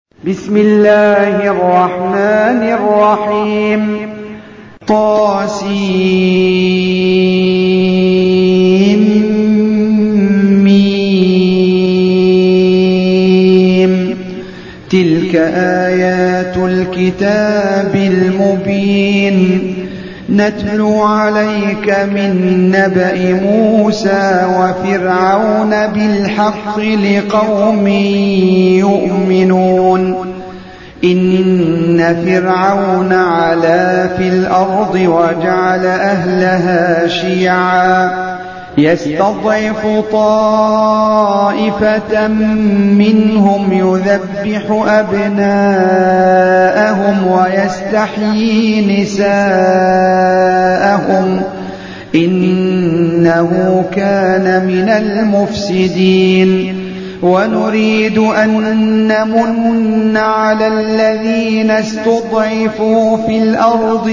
بسم الله الرحمن الرحيم. طاسيم. تلك آيات الكتاب المبين. نتلو عليك من نبأ موسى وفرعون بالحق لقوم يؤمنون. إن فرعون علا في الأرض وجعل أهلها شيعا يستضعف طائفة منهم يذبح أبناءهم ويستحيي نساءهم إنه كان من المفسدين. ونريد أن نمن على الذين استضعفوا في الأرض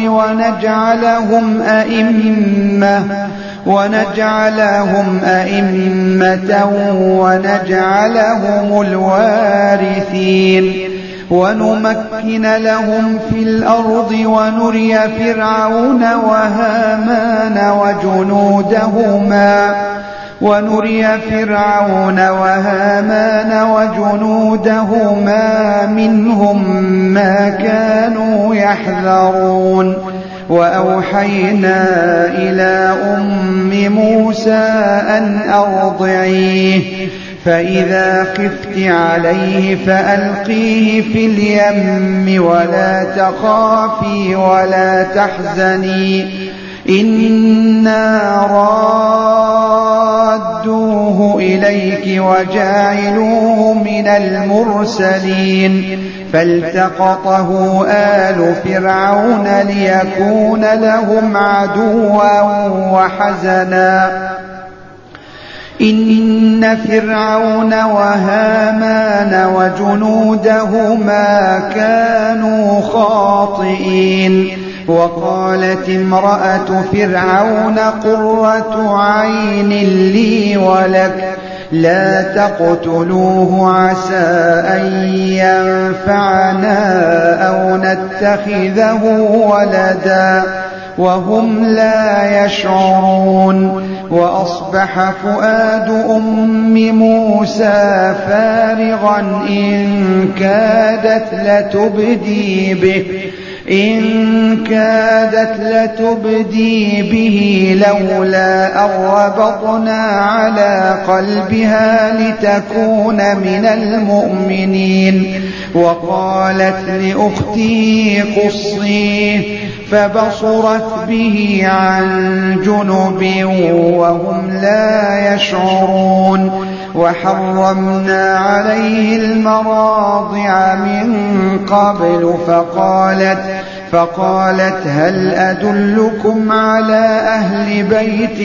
ونجعلهم أئمة ونجعلهم الوارثين ونمكن لهم في الأرض ونري فرعون وهامان وجنودهما منهم ما كانوا يحذرون. وأوحينا إلى أم موسى أن أرضعيه فإذا خفت عليه فألقيه في اليم ولا تخافي ولا تحزني إنا رادوه إليك وجاعلوه من المرسلين. فالتقطه آل فرعون ليكون لهم عدوا وحزنا. إن فرعون وهامان وجنودهما كانوا خاطئين. وقالت امرأة فرعون قرة عين لي ولك لا تقتلوه عسى أن ينفعنا أو نتخذه ولدا وهم لا يشعرون. وأصبح فؤاد أم موسى فارغا إن كادت لتبدي به لولا أن ربطنا على قلبها لتكون من المؤمنين. وقالت لأخته قصيه فبصرت به عن جنب وهم لا يشعرون. وحرمنا عليه المراضع من قبل فقالت هل أدلكم على أهل بيت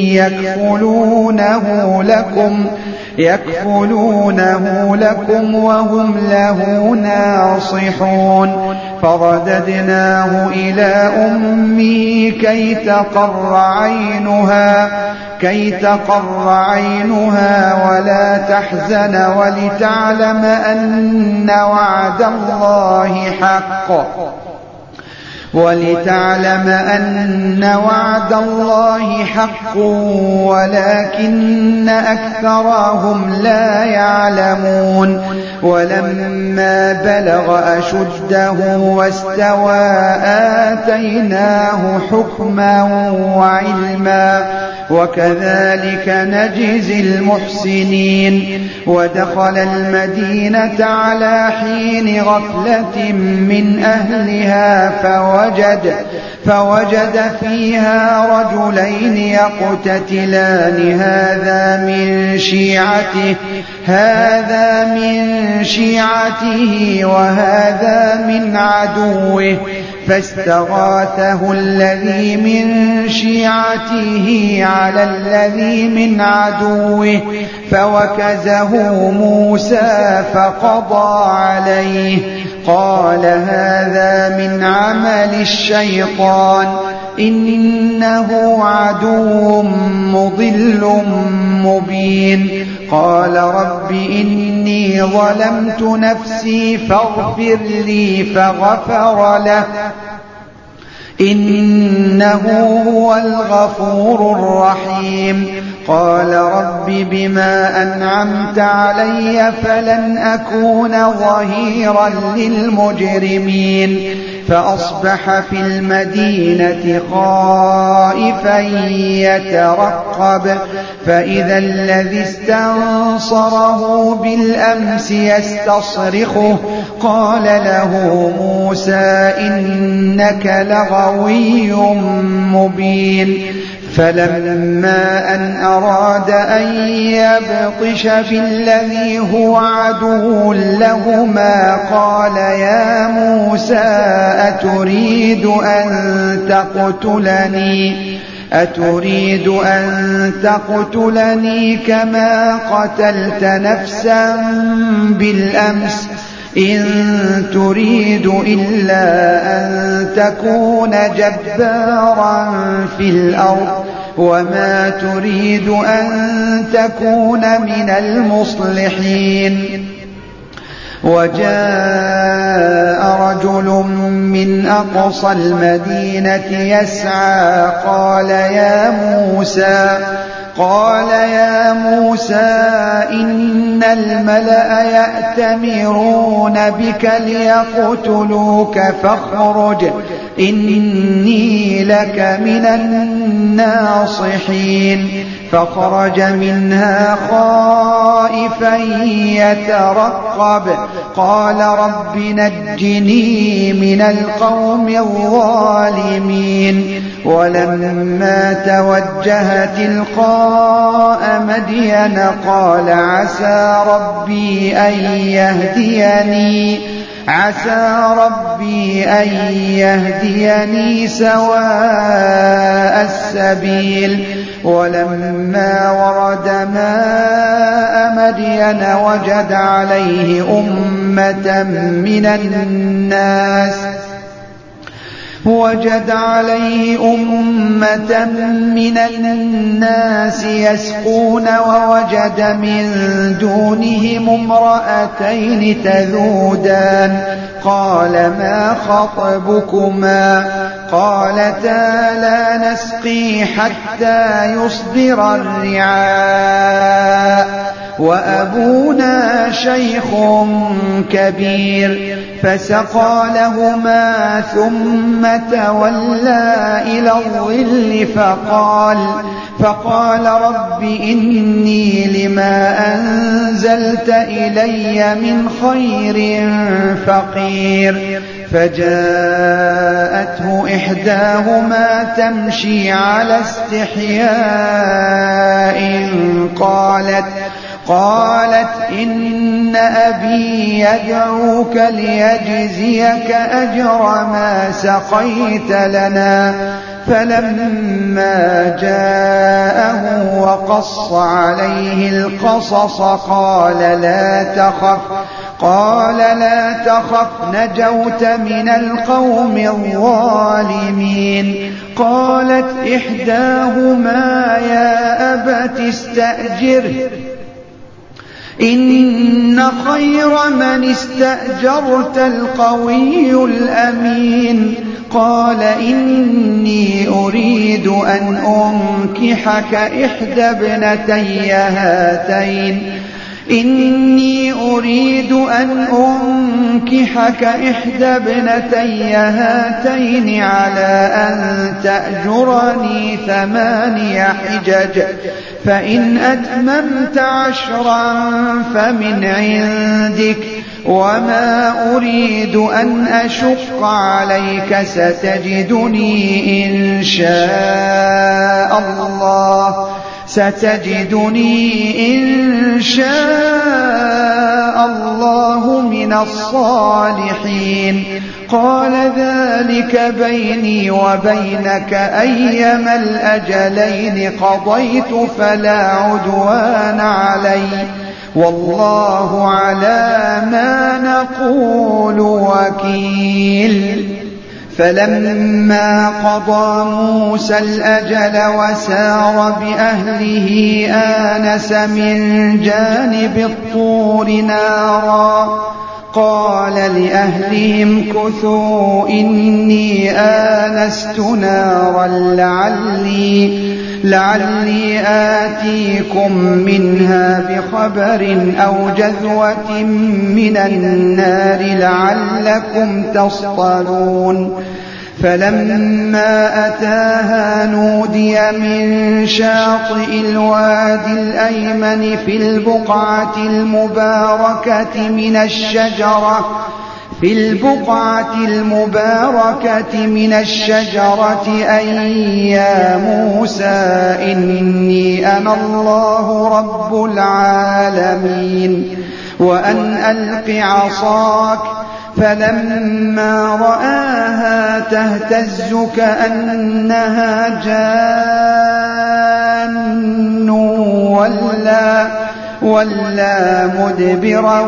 يكفلونه لكم وهم له ناصحون. فرددناه إلى أمه كي تقر عينها ولا تحزن ولتعلم أن وعد الله حق ولكن أكثرهم لا يعلمون. ولما بلغ أشده واستوى آتيناه حكما وعلما وكذلك نجزي المحسنين. ودخل المدينة على حين غفلة من أهلها فوجد فيها رجلين يقتتلان هذا من شيعته وهذا من عدوه فاستغاثه الذي من شيعته على الذي من عدوه فوكزه موسى فقضى عليه. قال هذا من عمل الشيطان إنه عدو مضل مبين. قال رب إني ظلمت نفسي فاغفر لي فغفر له إنه هو الغفور الرحيم. قال رب بما أنعمت علي فلن أكون ظهيرا للمجرمين. فأصبح في المدينة خائفا يترقب فإذا الذي استنصره بالأمس يستصرخه قال له موسى إنك لغوي مبين. فلما أن أراد أن يبطش بالذي هو عدو لهما قال يا موسى أتريد أن تقتلني كما قتلت نفسا بالأمس إن تريد إلا أن تكون جبارا في الأرض وما تريد أن تكون من المصلحين. وجاء رجل من أقصى المدينة يسعى قال يا موسى إن الملأ يأتمرون بك ليقتلوك فاخرج إني لك من الناصحين. فخرج منها خائفا يترقب قال رب نجني من القوم الظالمين. ولما توجه تلقاء مدين قال عسى ربي أن يهديني سواء السبيل. ولما ورد ماء مدين وجد عليه أمة من الناس يسقون ووجد من دونهم امرأتين تذودان قال ما خطبكما قالتا لا نسقي حتى يصدر الرعاء وأبونا شيخ كبير. فسقى لهما ثم تولى إلى الظل فقال رب إني لما أنزلت إلي من خير فقير. فجاءته إحداهما تمشي على استحياء قالت إن أبي يدعوك ليجزيك أجر ما سقيت لنا. فلما جاءه وقص عليه القصص قال لا تخف نجوت من القوم الظالمين. قالت إحداهما يا أبت استأجره إن خير من استأجرت القوي الأمين. قال إني أريد أن أنكحك إحدى ابنتي هاتين على أن تأجرني 8 حجج فإن أتممت 10 فمن عندك وما أريد أن أشق عليك ستجدني إن شاء الله من الصالحين. قال ذلك بيني وبينك أيما الأجلين قضيت فلا عدوان علي والله على ما نقول وكيل. فلما قضى موسى الأجل وسار بأهله آنس من جانب الطور نارا قال لأهلهم كثوا إني آنست نارا لعلي آتيكم منها بخبر أو جذوة من النار لعلكم تصطلون. فلما أتاها نودي من شاطئ الوادي الأيمن في البقعة المباركة من الشجرة أن يا موسى إني أنا الله رب العالمين وأن ألق عصاك. فلما رآها تهتز كأنها جان ولا مدبرا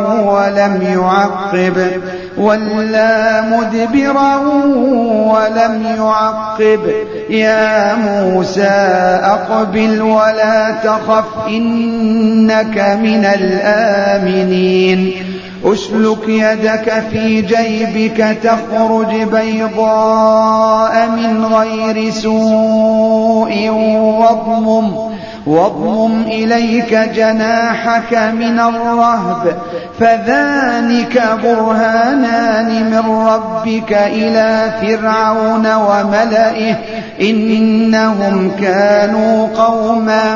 ولم يعقب. يا موسى أقبل ولا تخف إنك من الآمنين. أسلك يدك في جيبك تخرج بيضاء من غير سوء واضمم إليك جناحك من الرهب فذلك برهانان من ربك إلى فرعون وملئه إنهم كانوا قوما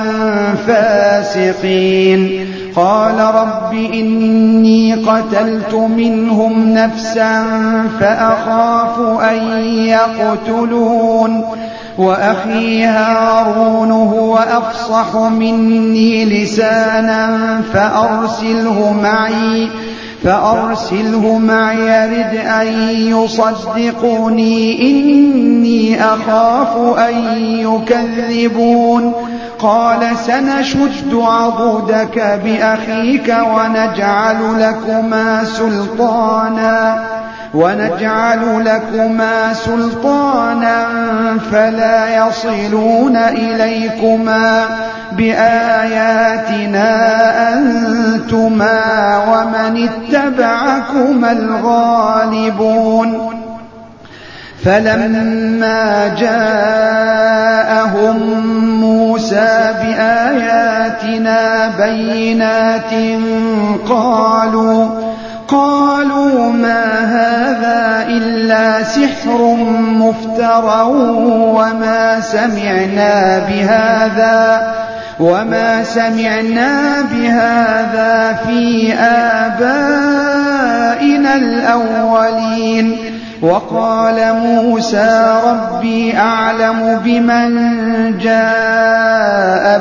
فاسقين. قال رب إني قتلت منهم نفسا فأخاف أن يقتلون وأخي هارون هو أفصح مني لسانا فأرسله معي يرد أن يصدقوني إني أخاف أن يكذبون. قال سنشد عضدك بأخيك ونجعل لكما سلطانا فلا يصلون إليكما بآياتنا أنتما ومن اتبعكما الغالبون. فلما جاءهم موسى بآياتنا بينات قالوا ما هذا إلا سحر مفترى وما سمعنا بهذا في آبائنا الأولين. وقال موسى ربي أعلم بمن جاء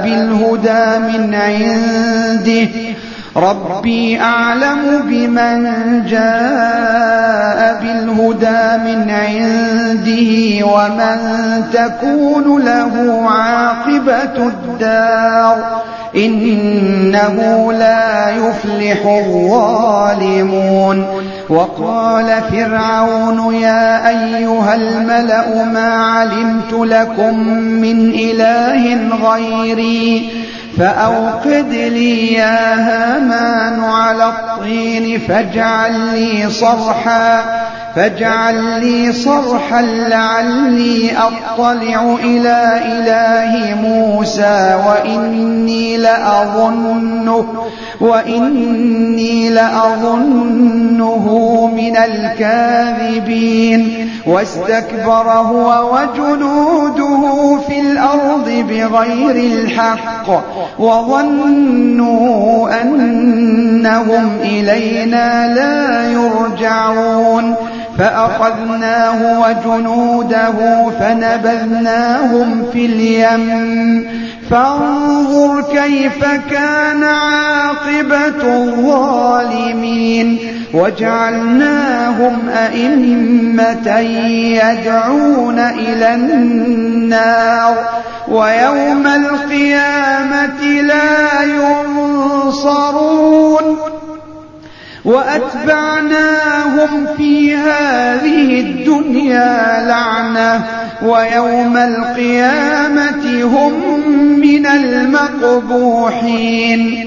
بالهدى من عنده ومن تكون له عاقبة الدار إنه لا يفلح الظالمون. وقال فرعون يا أيها الملأ ما علمت لكم من إله غيري فأوقد لي يا هامان على الطين فاجعل لي صرحا لعلي أطلع إلى إله موسى وإني لأظنه من الكاذبين. واستكبر هو وجنوده في الأرض بغير الحق وظنوا أنهم إلينا لا يرجعون. فأخذناه وجنوده فنبذناهم في اليم فانظر كيف كان عاقبة الظالمين. وجعلناهم أئمة يدعون إلى النار ويوم القيامة لا ينصرون. وأتبعناهم في هذه الدنيا لعنة ويوم القيامة هم من المقبوحين.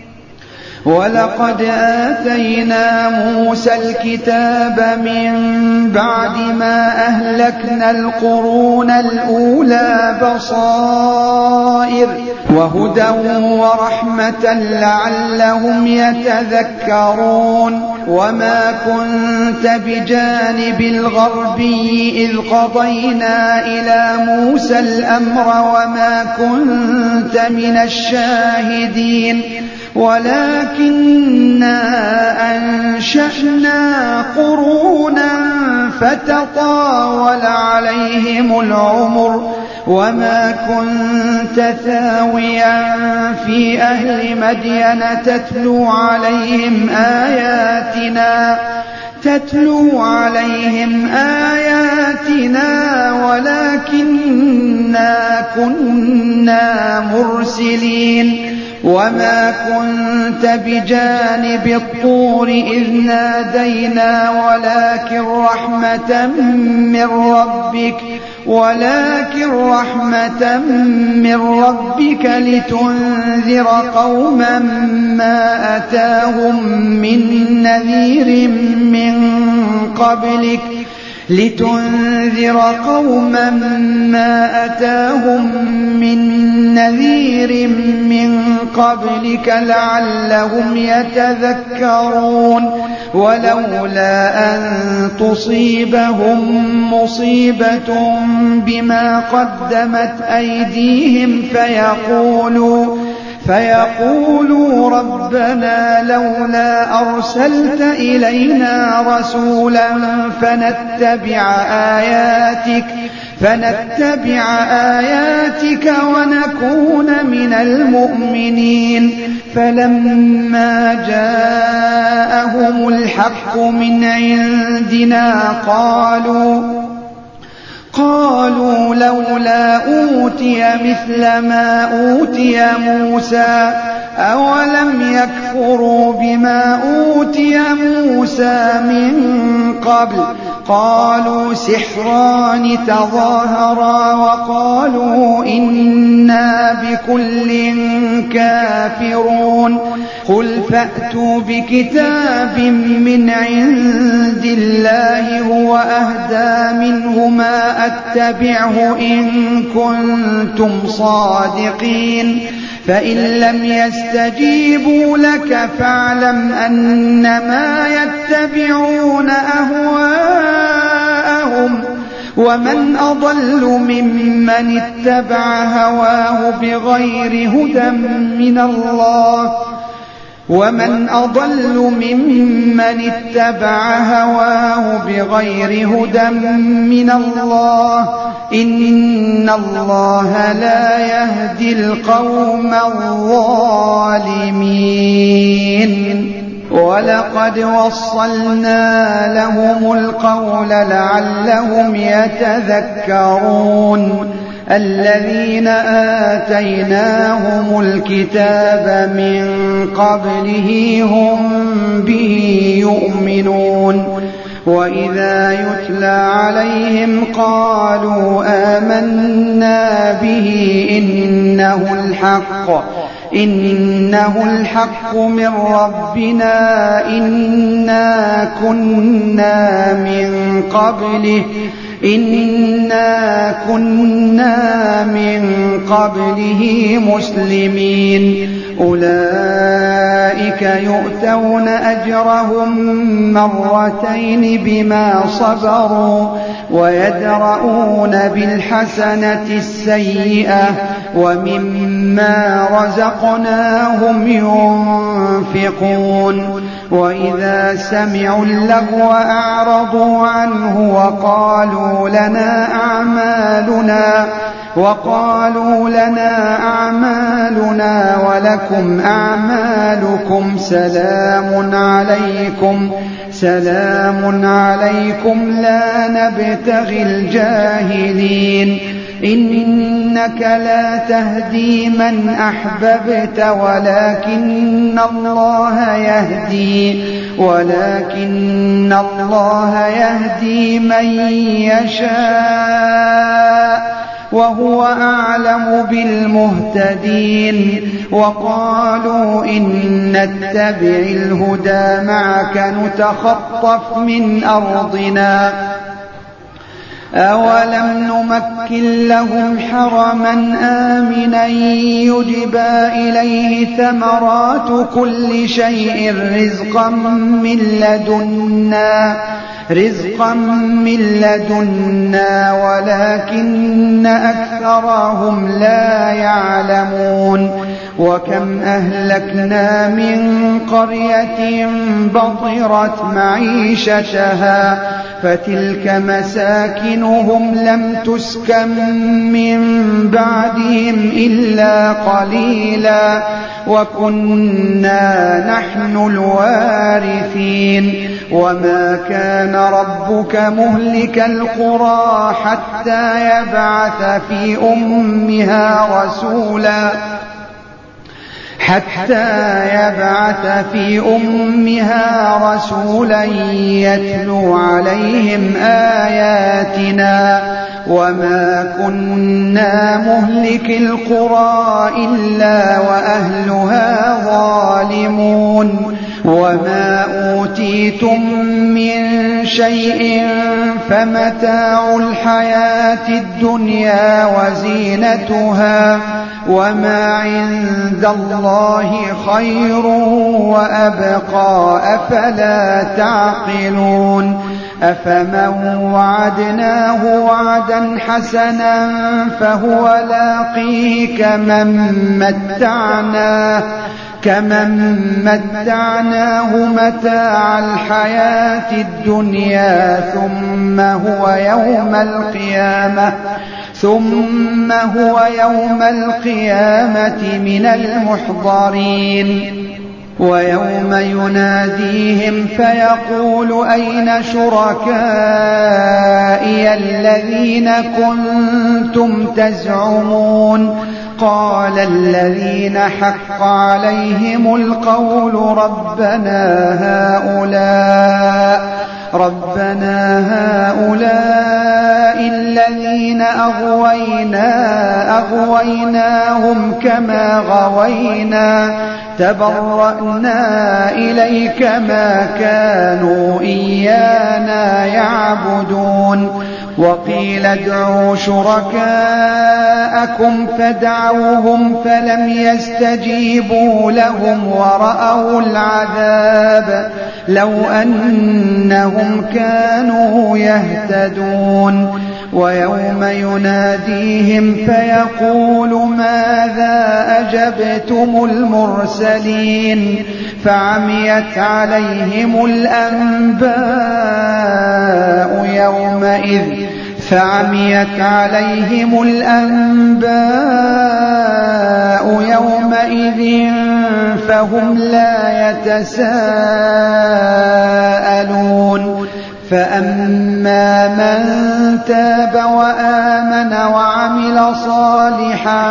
ولقد آتينا موسى الكتاب من بعد ما أهلكنا القرون الأولى بصائر وهدى ورحمة لعلهم يتذكرون. وما كنت بجانب الغربي إذ قضينا إلى موسى الأمر وما كنت من الشاهدين ولكننا أنشأنا قرونا فتطاول عليهم العمر وما كنت ثاويا في أهل مدين تتلو عليهم آياتنا ولكننا كنا مرسلين. وما كنت بجانب الطور إذ نادينا ولكن رحمة من ربك لتنذر قوما ما أتاهم من نذير من قبلك لعلهم يتذكرون. ولولا أن تصيبهم مصيبة بما قدمت أيديهم فيقولوا ربنا لولا أرسلت إلينا رسولا فنتبع آياتك ونكون من المؤمنين. فلما جاءهم الحق من عندنا قالوا لولا أوتي مثل ما أوتي موسى أولم يكفروا بما أوتي موسى من قبل. قالوا سحران تظاهرا وقالوا إنا بكل كافرون. قل فأتوا بكتاب من عند الله هو أهدى منه ما أتبعه إن كنتم صادقين. فإن لم يستجيبوا لك فاعلم أنما يتبعون أهواءهم ومن أضل ممن اتبع هواه بغير هدى من الله إن الله لا يهدي القوم الظالمين. ولقد وصلنا لهم القول لعلهم يتذكرون. الذين آتيناهم الكتاب من قبله هم به يؤمنون. وإذا يتلى عليهم قالوا آمنا به إنه الحق من ربنا إنا كنا من قبله مسلمين. أولئك يؤتون أجرهم مرتين بما صبروا ويدرؤون بالحسنة السيئة ومما رزقناهم ينفقون. وإذا سمعوا اللغو أعرضوا عنه وقالوا لنا أعمالنا ولكم أعمالكم سلام عليكم لا نبتغي الجاهلين. إنك لا تهدي من أحببت ولكن الله يهدي من يشاء وهو أعلم بالمهتدين. وقالوا إن نتبع الهدى معك نتخطف من أرضنا أولم نمكن لهم حرما آمنا يجبى إليه ثمرات كل شيء رزقا من لدنا ولكن أكثرهم لا يعلمون. وكم أهلكنا من قرية بطرت معيشتها فتلك مساكنهم لم تسكن من بعدهم إلا قليلا وكنا نحن الوارثين. وما كان ربك مهلك القرى حتى يبعث في أمها رسولا يتلو عليهم آياتنا وما كنا مهلك القرى إلا وأهلها ظالمون. وما أوتيتم من شيء فمتاع الحياة الدنيا وزينتها وما عند الله خير وأبقى أفلا تعقلون. أفمن وعدناه وعدا حسنا فهو لاقيه كمن متعناه متاع الحياة الدنيا ثم هو يوم القيامة من المحضرين. ويوم يناديهم فيقول أين شركائي الذين كنتم تزعمون قال الذين حق عليهم القول ربنا هؤلاء الذين أغويناهم كما غوينا تبرأنا إليك ما كانوا إيانا يعبدون. وقيل ادعوا شركاءكم فدعوهم فلم يستجيبوا لهم ورأوا العذاب لو أنهم كانوا يهتدون. ويوم يناديهم فيقول ماذا أجبتم المرسلين فعميت عليهم الأنباء يومئذ فهم لا يتساءلون. فأما من تاب وآمن وعمل صالحا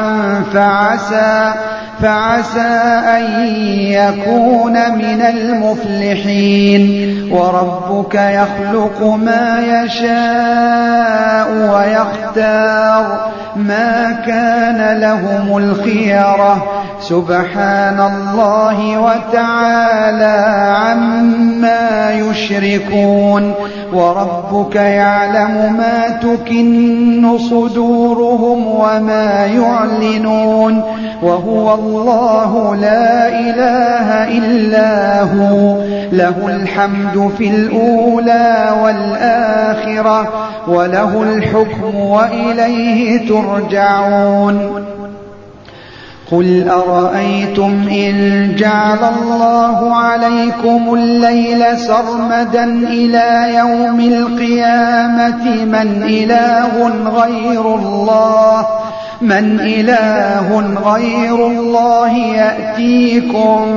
فعسى أن يكون من المفلحين. وربك يخلق ما يشاء ويختار ما كان لهم الخيرة سبحان الله وتعالى عما يشركون. وربك يعلم ما تكن صدورهم وما يعلنون وهو الله لا إله إلا هو له الحمد في الأولى والآخرة وله الحكم وإليه ترجعون. قل أرأيتم إن جعل الله عليكم الليل سرمدا إلى يوم القيامة من إله غير الله يأتيكم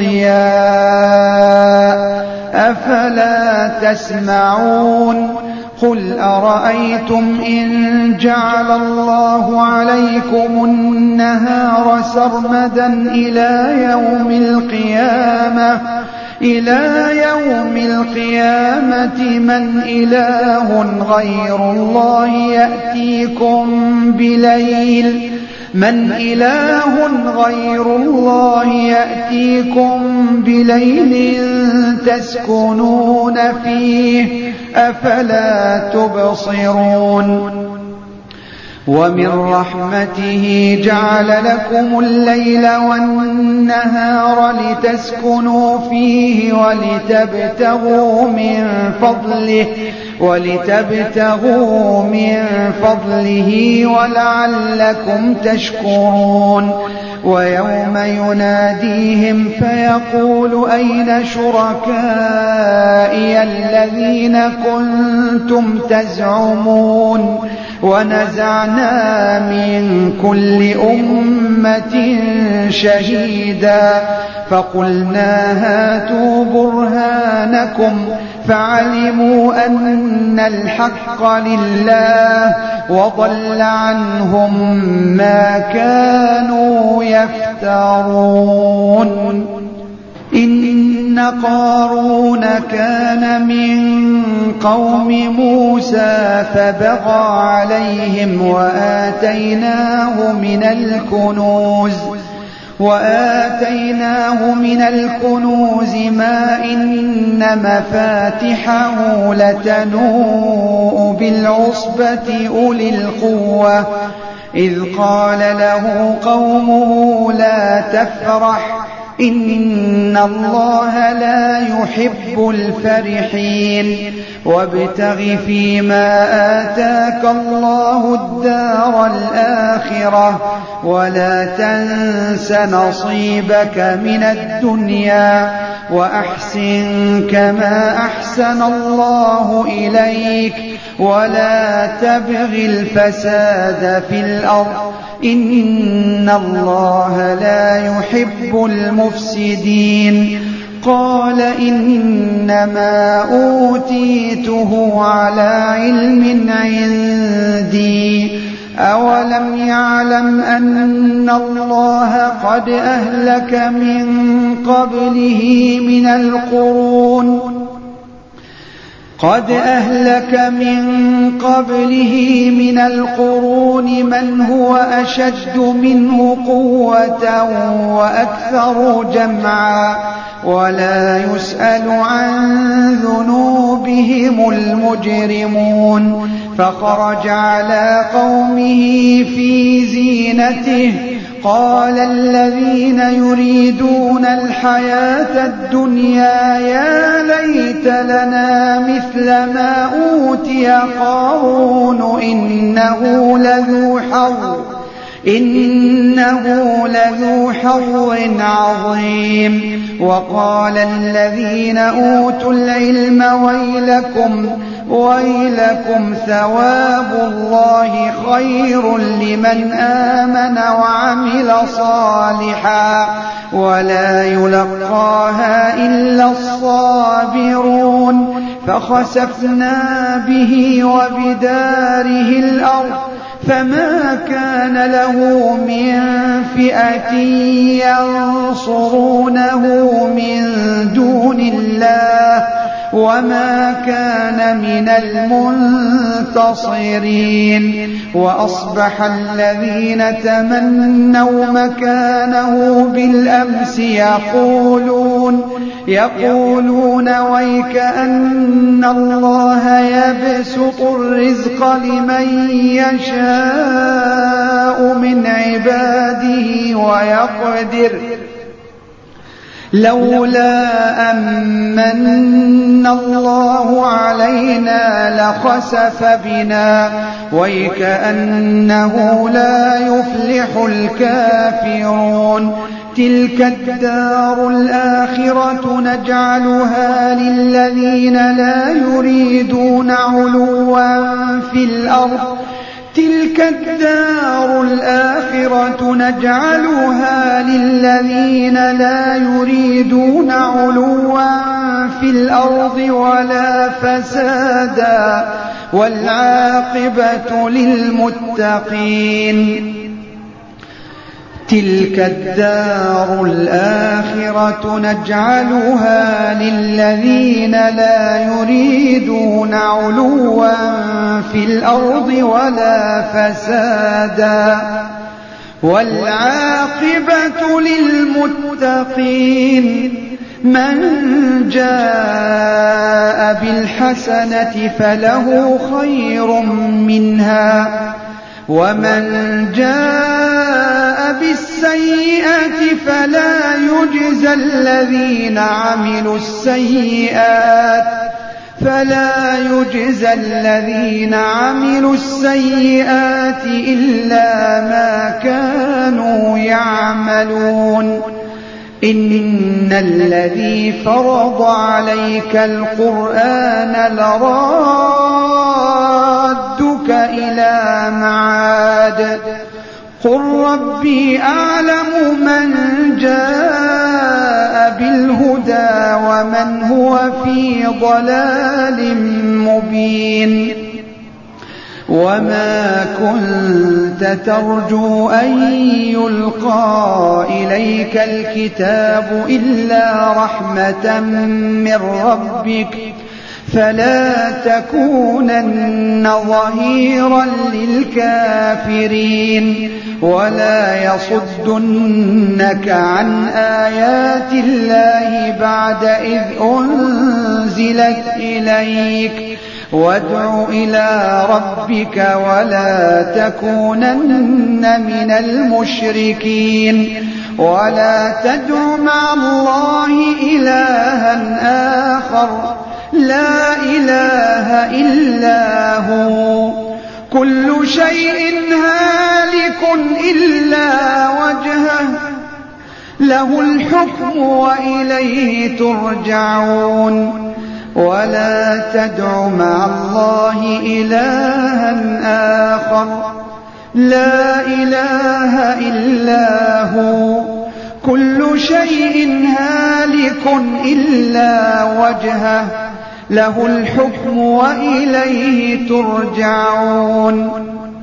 بضياء أفلا تسمعون. قل أرأيتم إن جعل الله عليكم النهار سرمدا إلى يوم القيامة من إله غير الله يأتيكم بليل تسكنون فيه أفلا تبصرون ومن رحمته جعل لكم الليل والنهار لتسكنوا فيه ولتبتغوا من فضله ولعلكم تشكرون ويوم يناديهم فيقول أين شركائي الذين كنتم تزعمون ونزعنا من كل أمة شهيدا فقلنا هاتوا برهانكم فعلموا أن الحق لله وضل عنهم ما كانوا يفترون إن قارون كان من قوم موسى فبغى عليهم وآتيناه من الكنوز ما إن مفاتحه لتنوء بالعصبة أولي القوة إذ قال له قومه لا تفرح إن الله لا يحب الفرحين وابتغ فيما آتاك الله الدار الآخرة ولا تنس نصيبك من الدنيا وأحسن كما أحسن الله إليك ولا تبغ الفساد في الأرض إن الله لا يحب المفسدين قال إنما أوتيته على علم عندي أولم يعلم أن الله قد أهلك من قبله من القرون من هو أشد منه قوة وأكثر جمعا ولا يسأل عن ذنوبهم المجرمون فخرج على قومه في زينته قال الذين يريدون الحياة الدنيا يا ليت لنا مثل ما أوتي قارون إنه لذو حظ عظيم وقال الذين أوتوا العلم ويلكم ثواب الله خير لمن آمن وعمل صالحا ولا يلقاها إلا الصابرون فخسفنا به وبداره الأرض فما كان له من فئة ينصرونه من دون الله وما كان من المنتصرين وأصبح الذين تمنوا مكانه بالأمس يقولون ويكأن الله يبسط الرزق لمن يشاء من عباده ويقدر لولا أمن الله علينا لخسف بنا ويكأنه لا يفلح الكافرون تلك الدار الآخرة نجعلها للذين لا يريدون علوا في الأرض تلك الدار الآخرة نجعلها للذين لا يريدون علوا في الأرض ولا فسادا والعاقبة للمتقين. تلك الدار الآخرة نجعلها للذين لا يريدون علوا في الأرض ولا فسادا والعاقبة للمتقين. من جاء بالحسنة فله خير منها ومن جاء بالسيئة فلا يجزى الذين عملوا السيئات إلا ما كانوا يعملون. إن الذي فرض عليك القرآن لرادك إلى معاد. قل ربي أعلم من جاء بالهدى ومن هو في ضلال مبين. وما كنت ترجو أن يلقى إليك الكتاب إلا رحمة من ربك فلا تكونن ظهيرا للكافرين ولا يصدنك عن آيات الله بعد إذ أنزلت إليك. وادع إلى ربك ولا تكونن من المشركين. ولا تدع مع الله إلها آخر لا إله إلا هو. كل شيء هالك إلا وجهه له الحكم وإليه ترجعون. ولا تدع مع الله إلها آخر لا إله إلا هو. كل شيء هالك إلا وجهه له الحكم وإليه ترجعون.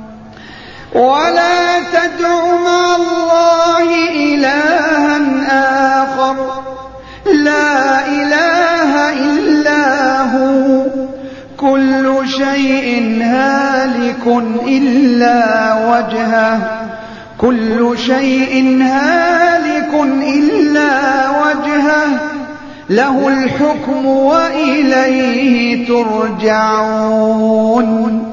ولا تدع مع الله إلها آخر لا إله إلا هو. كل شيء هالك إلا وجهه كل شيء هالك إلا وجهه له الحكم وإليه ترجعون.